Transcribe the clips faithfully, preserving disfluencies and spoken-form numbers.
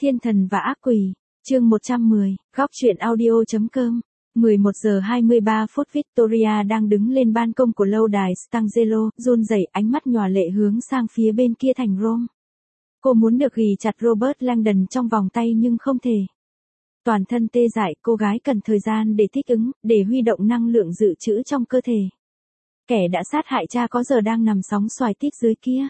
Thiên thần và ác quỷ, chương một trăm mười, góc truyện audio.com. mười một giờ hai mươi ba phút Victoria đang đứng lên ban công của lâu đài Stangelo, run rẩy, ánh mắt nhòa lệ hướng sang phía bên kia thành Rome. Cô muốn được ghì chặt Robert Langdon trong vòng tay nhưng không thể. Toàn thân tê dại, cô gái cần thời gian để thích ứng, để huy động năng lượng dự trữ trong cơ thể. Kẻ đã sát hại cha có giờ đang nằm sóng xoài tít dưới kia.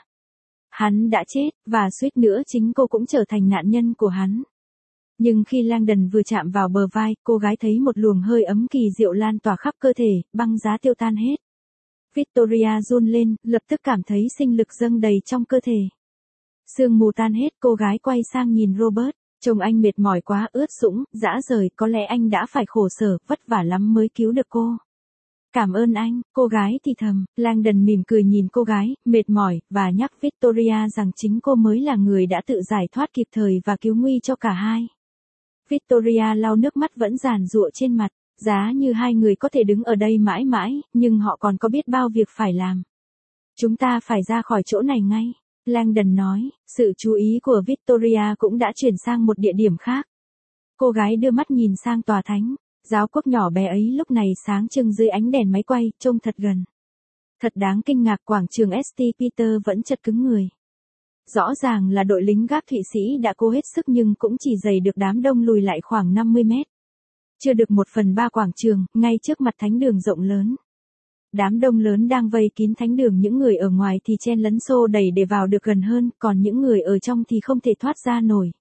Hắn đã chết, và suýt nữa chính cô cũng trở thành nạn nhân của hắn. Nhưng khi Langdon vừa chạm vào bờ vai, cô gái thấy một luồng hơi ấm kỳ diệu lan tỏa khắp cơ thể, băng giá tiêu tan hết. Victoria run lên, lập tức cảm thấy sinh lực dâng đầy trong cơ thể. Sương mù tan hết, cô gái quay sang nhìn Robert, trông anh mệt mỏi quá, ướt sũng, rã rời, có lẽ anh đã phải khổ sở, vất vả lắm mới cứu được cô. Cảm ơn anh, cô gái thì thầm. Langdon mỉm cười nhìn cô gái, mệt mỏi, và nhắc Victoria rằng chính cô mới là người đã tự giải thoát kịp thời và cứu nguy cho cả hai. Victoria lau nước mắt vẫn giàn giụa trên mặt, giá như hai người có thể đứng ở đây mãi mãi, nhưng họ còn có biết bao việc phải làm. Chúng ta phải ra khỏi chỗ này ngay, Langdon nói, sự chú ý của Victoria cũng đã chuyển sang một địa điểm khác. Cô gái đưa mắt nhìn sang tòa thánh. Giáo quốc nhỏ bé ấy lúc này sáng trưng dưới ánh đèn máy quay, trông thật gần. Thật đáng kinh ngạc, quảng trường ét tê Peter vẫn chật cứng người. Rõ ràng là đội lính gác Thụy Sĩ đã cố hết sức nhưng cũng chỉ dày được đám đông lùi lại khoảng năm mươi mét. Chưa được một phần ba quảng trường, ngay trước mặt thánh đường rộng lớn. Đám đông lớn đang vây kín thánh đường, những người ở ngoài thì chen lấn xô đẩy để vào được gần hơn, còn những người ở trong thì không thể thoát ra nổi.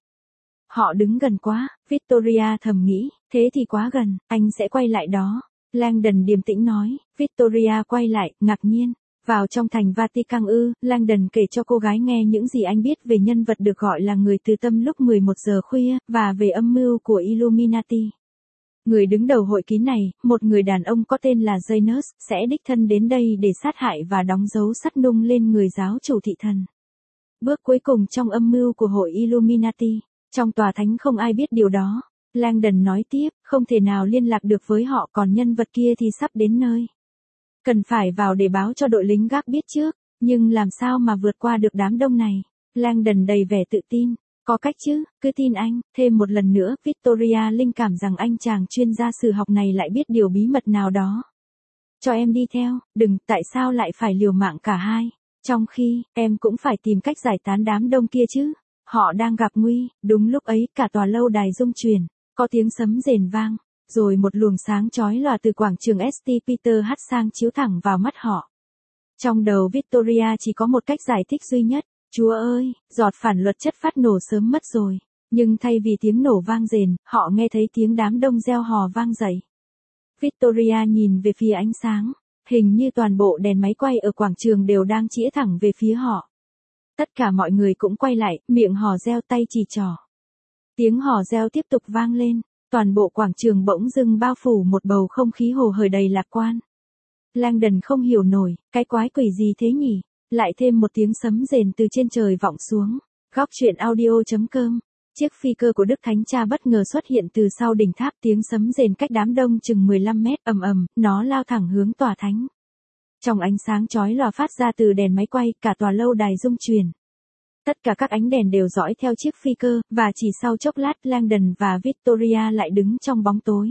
Họ đứng gần quá, Victoria thầm nghĩ, thế thì quá gần, anh sẽ quay lại đó. Langdon điềm tĩnh nói, Victoria quay lại, ngạc nhiên. Vào trong thành Vatican ư, Langdon kể cho cô gái nghe những gì anh biết về nhân vật được gọi là người từ tâm lúc mười một giờ khuya, và về âm mưu của Illuminati. Người đứng đầu hội kín này, một người đàn ông có tên là Janus, sẽ đích thân đến đây để sát hại và đóng dấu sắt nung lên người giáo chủ thị thần. Bước cuối cùng trong âm mưu của hội Illuminati. Trong tòa thánh không ai biết điều đó. Langdon nói tiếp, không thể nào liên lạc được với họ, còn nhân vật kia thì sắp đến nơi. Cần phải vào để báo cho đội lính gác biết trước, nhưng làm sao mà vượt qua được đám đông này? Langdon đầy vẻ tự tin, có cách chứ, cứ tin anh. Thêm một lần nữa, Victoria linh cảm rằng anh chàng chuyên gia sử học này lại biết điều bí mật nào đó. Cho em đi theo, đừng, tại sao lại phải liều mạng cả hai? Trong khi, em cũng phải tìm cách giải tán đám đông kia chứ. Họ đang gặp nguy. Đúng lúc ấy, cả tòa lâu đài rung chuyển, có tiếng sấm rền vang, rồi một luồng sáng chói lòa từ quảng trường ét tê Peter hắt sang chiếu thẳng vào mắt họ. Trong đầu Victoria chỉ có một cách giải thích duy nhất, Chúa ơi, giọt phản luật chất phát nổ sớm mất rồi. Nhưng thay vì tiếng nổ vang rền, họ nghe thấy tiếng đám đông reo hò vang dậy. Victoria nhìn về phía ánh sáng, hình như toàn bộ đèn máy quay ở quảng trường đều đang chĩa thẳng về phía họ. Tất cả mọi người cũng quay lại, miệng hò reo, tay chỉ trỏ. Tiếng hò reo tiếp tục vang lên, toàn bộ quảng trường bỗng dưng bao phủ một bầu không khí hồ hởi đầy lạc quan. Langdon không hiểu nổi, cái quái quỷ gì thế nhỉ? Lại thêm một tiếng sấm rền từ trên trời vọng xuống. Góc truyện audio.com. Chiếc phi cơ của Đức Thánh Cha bất ngờ xuất hiện từ sau đỉnh tháp, tiếng sấm rền cách đám đông chừng mười lăm mét, ầm ầm, nó lao thẳng hướng tòa thánh. Trong ánh sáng chói lòa phát ra từ đèn máy quay, cả tòa lâu đài rung chuyển. Tất cả các ánh đèn đều dõi theo chiếc phi cơ, và chỉ sau chốc lát Langdon và Victoria lại đứng trong bóng tối.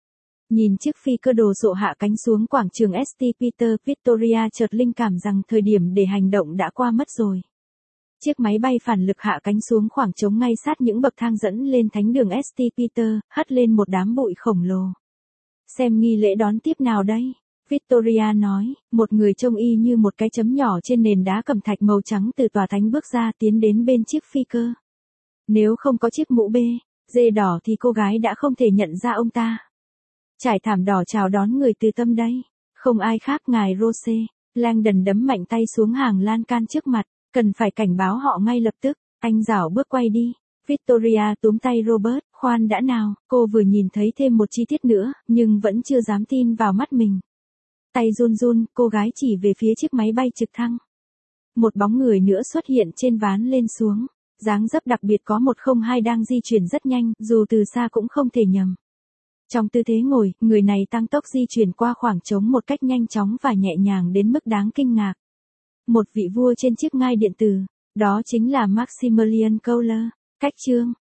Nhìn chiếc phi cơ đồ sộ hạ cánh xuống quảng trường ét tê Peter, Victoria chợt linh cảm rằng thời điểm để hành động đã qua mất rồi. Chiếc máy bay phản lực hạ cánh xuống khoảng trống ngay sát những bậc thang dẫn lên thánh đường ét tê Peter, hất lên một đám bụi khổng lồ. Xem nghi lễ đón tiếp nào đây? Victoria nói, một người trông y như một cái chấm nhỏ trên nền đá cẩm thạch màu trắng từ tòa thánh bước ra, tiến đến bên chiếc phi cơ. Nếu không có chiếc mũ bê, dê đỏ thì cô gái đã không thể nhận ra ông ta. Trải thảm đỏ chào đón người từ tâm đây, không ai khác ngài Rose. Langdon đấm mạnh tay xuống hàng lan can trước mặt, cần phải cảnh báo họ ngay lập tức. Anh rảo bước quay đi. Victoria túm tay Robert, khoan đã nào, cô vừa nhìn thấy thêm một chi tiết nữa, nhưng vẫn chưa dám tin vào mắt mình. Tay run run, cô gái chỉ về phía chiếc máy bay trực thăng. Một bóng người nữa xuất hiện trên ván lên xuống. Dáng dấp đặc biệt, có một không hai đang di chuyển rất nhanh, dù từ xa cũng không thể nhầm. Trong tư thế ngồi, người này tăng tốc di chuyển qua khoảng trống một cách nhanh chóng và nhẹ nhàng đến mức đáng kinh ngạc. Một vị vua trên chiếc ngai điện tử, đó chính là Maximilian Kohler. Cách chương